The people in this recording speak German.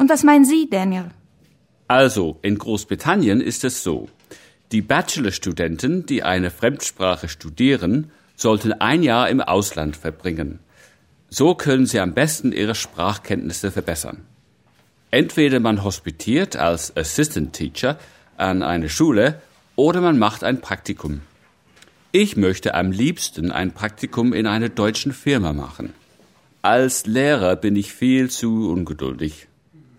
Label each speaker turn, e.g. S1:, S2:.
S1: Und was meinen Sie, Daniel?
S2: Also, in Großbritannien ist es so. Die Bachelorstudenten, die eine Fremdsprache studieren, sollten 1 Jahr im Ausland verbringen. So können sie am besten ihre Sprachkenntnisse verbessern. Entweder man hospitiert als Assistant Teacher an eine Schule oder man macht ein Praktikum. Ich möchte am liebsten ein Praktikum in einer deutschen Firma machen. Als Lehrer bin ich viel zu ungeduldig.